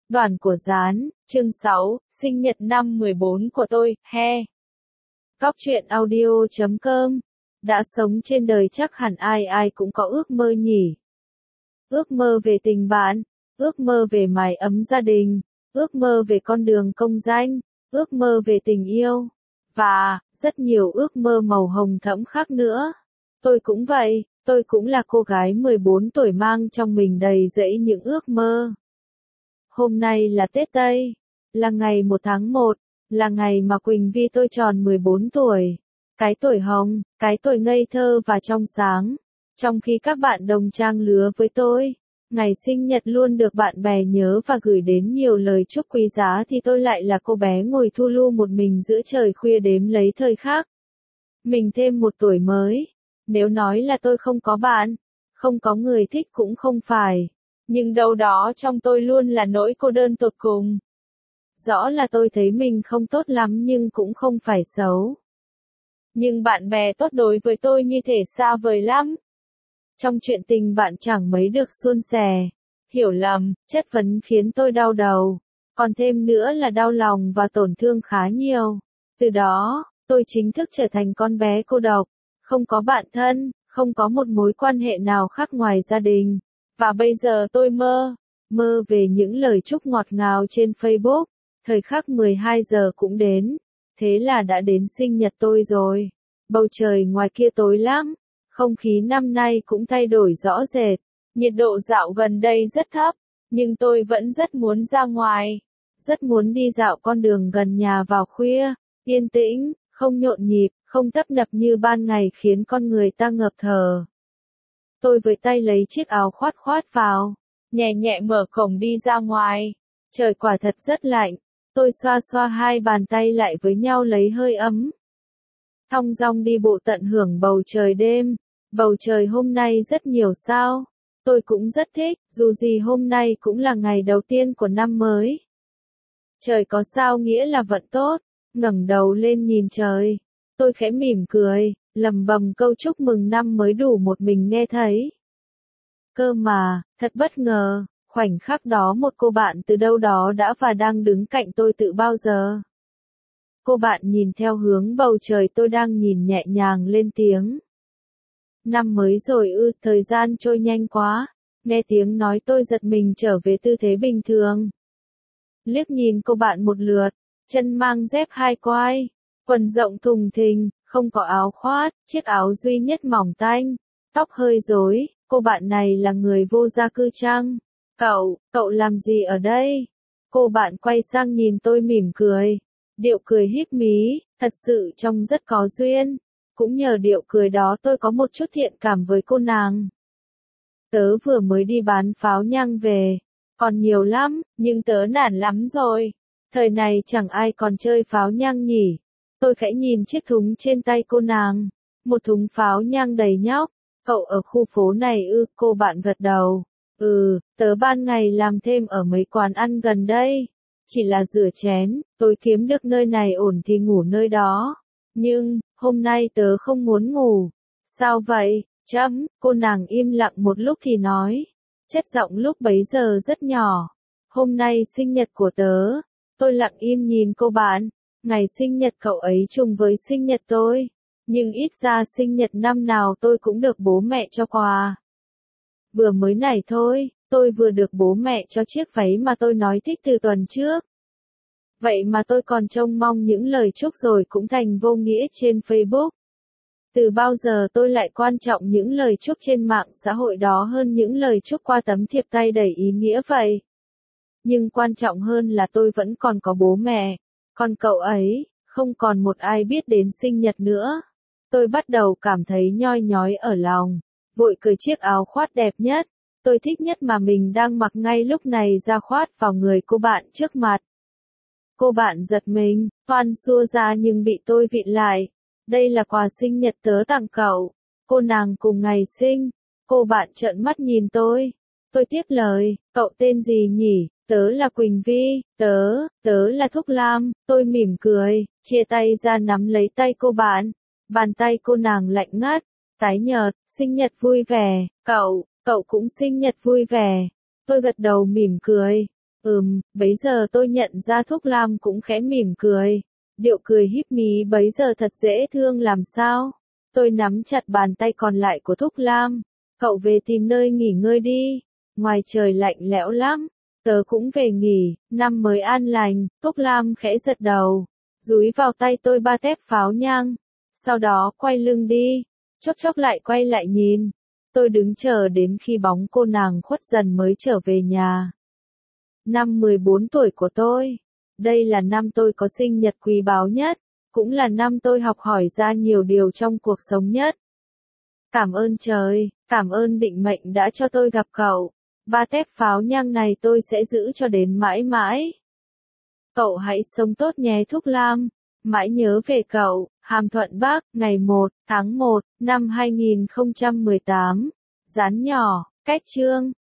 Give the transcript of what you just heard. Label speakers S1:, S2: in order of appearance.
S1: Đoàn của Gián, chương 6, sinh nhật năm 14 của tôi, he. Góc truyện audio.com. Đã sống trên đời chắc hẳn ai ai cũng có ước mơ nhỉ. Ước mơ về tình bạn, ước mơ về mái ấm gia đình, ước mơ về con đường công danh, ước mơ về tình yêu, và rất nhiều ước mơ màu hồng thẫm khác nữa. Tôi cũng vậy, tôi cũng là cô gái 14 tuổi mang trong mình đầy dẫy những ước mơ. Hôm nay là Tết Tây, là ngày 1 tháng 1, là ngày mà Quỳnh Vi tôi tròn 14 tuổi. Cái tuổi hồng, cái tuổi ngây thơ và trong sáng. Trong khi các bạn đồng trang lứa với tôi, ngày sinh nhật luôn được bạn bè nhớ và gửi đến nhiều lời chúc quý giá thì tôi lại là cô bé ngồi thu lu một mình giữa trời khuya đếm lấy thời khắc. Mình thêm một tuổi mới. Nếu nói là tôi không có bạn, không có người thích cũng không phải. Nhưng đâu đó trong tôi luôn là nỗi cô đơn tột cùng. Rõ là tôi thấy mình không tốt lắm nhưng cũng không phải xấu. Nhưng bạn bè tốt đối với tôi như thể xa vời lắm. Trong chuyện tình bạn chẳng mấy được suôn sẻ. Hiểu lầm, chất vấn khiến tôi đau đầu. Còn thêm nữa là đau lòng và tổn thương khá nhiều. Từ đó, tôi chính thức trở thành con bé cô độc. Không có bạn thân, không có một mối quan hệ nào khác ngoài gia đình. Và bây giờ tôi mơ về những lời chúc ngọt ngào trên Facebook. Thời khắc 12 giờ cũng đến. Thế là đã đến sinh nhật tôi rồi. Bầu trời ngoài kia tối lắm. Không khí năm nay cũng thay đổi rõ rệt. Nhiệt độ dạo gần đây rất thấp. Nhưng tôi vẫn rất muốn ra ngoài. Rất muốn đi dạo con đường gần nhà vào khuya. Yên tĩnh, không nhộn nhịp, không tấp nập như ban ngày khiến con người ta ngợp thở. Tôi với tay lấy chiếc áo khoác vào, nhẹ nhẹ mở cổng đi ra ngoài. Trời quả thật rất lạnh. Tôi xoa xoa hai bàn tay lại với nhau lấy hơi ấm. Thong dong đi bộ tận hưởng bầu trời đêm. Bầu trời hôm nay rất nhiều sao. Tôi cũng rất thích, dù gì hôm nay cũng là ngày đầu tiên của năm mới. Trời có sao nghĩa là vận tốt. Ngẩng đầu lên nhìn trời. Tôi khẽ mỉm cười, lẩm bẩm câu chúc mừng năm mới đủ một mình nghe thấy. Cơ mà, thật bất ngờ, khoảnh khắc đó một cô bạn từ đâu đó đã và đang đứng cạnh tôi từ bao giờ. Cô bạn nhìn theo hướng bầu trời tôi đang nhìn nhẹ nhàng lên tiếng. Năm mới rồi ư, thời gian trôi nhanh quá. Nghe tiếng nói tôi giật mình trở về tư thế bình thường. Liếc nhìn cô bạn một lượt, chân mang dép hai quai, quần rộng thùng thình, không có áo khoác, chiếc áo duy nhất mỏng tanh, tóc hơi rối, cô bạn này là người vô gia cư chăng? Cậu làm gì ở đây? Cô bạn quay sang nhìn tôi mỉm cười, điệu cười híp mí, thật sự trông rất có duyên. Cũng nhờ điệu cười đó tôi có một chút thiện cảm với cô nàng. Tớ vừa mới đi bán pháo nhang về, còn nhiều lắm, nhưng tớ nản lắm rồi. Thời này chẳng ai còn chơi pháo nhang nhỉ. Tôi khẽ nhìn chiếc thúng trên tay cô nàng. Một thúng pháo nhang đầy nhóc. Cậu ở khu phố này ư? Cô bạn gật đầu. Tớ ban ngày làm thêm ở mấy quán ăn gần đây. Chỉ là rửa chén, tôi kiếm được nơi này ổn thì ngủ nơi đó. Nhưng, hôm nay tớ không muốn ngủ. Sao vậy? Cô nàng im lặng một lúc thì nói. Chất giọng lúc bấy giờ rất nhỏ. Hôm nay sinh nhật của tớ. Tôi lặng im nhìn cô bạn. Ngày sinh nhật cậu ấy trùng với sinh nhật tôi. Nhưng ít ra sinh nhật năm nào tôi cũng được bố mẹ cho quà. Vừa mới này thôi, tôi vừa được bố mẹ cho chiếc váy mà tôi nói thích từ tuần trước. Vậy mà tôi còn trông mong những lời chúc rồi cũng thành vô nghĩa trên Facebook. Từ bao giờ tôi lại quan trọng những lời chúc trên mạng xã hội đó hơn những lời chúc qua tấm thiệp tay đầy ý nghĩa vậy? Nhưng quan trọng hơn là tôi vẫn còn có bố mẹ. Còn cậu ấy, không còn một ai biết đến sinh nhật nữa. Tôi bắt đầu cảm thấy nhoi nhói ở lòng. Vội cởi chiếc áo khoác đẹp nhất, tôi thích nhất mà mình đang mặc ngay lúc này ra khoác vào người cô bạn trước mặt. Cô bạn giật mình, toan xua ra nhưng bị tôi vịn lại. Đây là quà sinh nhật tớ tặng cậu. Cô nàng cùng ngày sinh. Cô bạn trợn mắt nhìn tôi. Tôi tiếp lời, cậu tên gì nhỉ? Tớ là Quỳnh Vi, tớ là Thúc Lam. Tôi mỉm cười, chia tay ra nắm lấy tay cô bạn. Bàn tay cô nàng lạnh ngắt, tái nhợt, sinh nhật vui vẻ. Cậu cũng sinh nhật vui vẻ. Tôi gật đầu mỉm cười. Bấy giờ tôi nhận ra Thúc Lam cũng khẽ mỉm cười. Điệu cười híp mí bấy giờ thật dễ thương làm sao. Tôi nắm chặt bàn tay còn lại của Thúc Lam. Cậu về tìm nơi nghỉ ngơi đi. Ngoài trời lạnh lẽo lắm. Tớ cũng về nghỉ, năm mới an lành. Thúc Lam khẽ giật đầu. Dúi vào tay tôi 3 tép pháo nhang. Sau đó quay lưng đi. Chốc chốc lại quay lại nhìn. Tôi đứng chờ đến khi bóng cô nàng khuất dần mới trở về nhà. Năm 14 tuổi của tôi. Đây là năm tôi có sinh nhật quý báu nhất. Cũng là năm tôi học hỏi ra nhiều điều trong cuộc sống nhất. Cảm ơn trời, cảm ơn định mệnh đã cho tôi gặp cậu. 3 tép pháo nhang này tôi sẽ giữ cho đến mãi mãi. Cậu hãy sống tốt nhé Thúc Lam. Mãi nhớ về cậu. Hàm Thuận Bắc, ngày 1 tháng 1, năm 2018. Dán nhỏ, cách chương.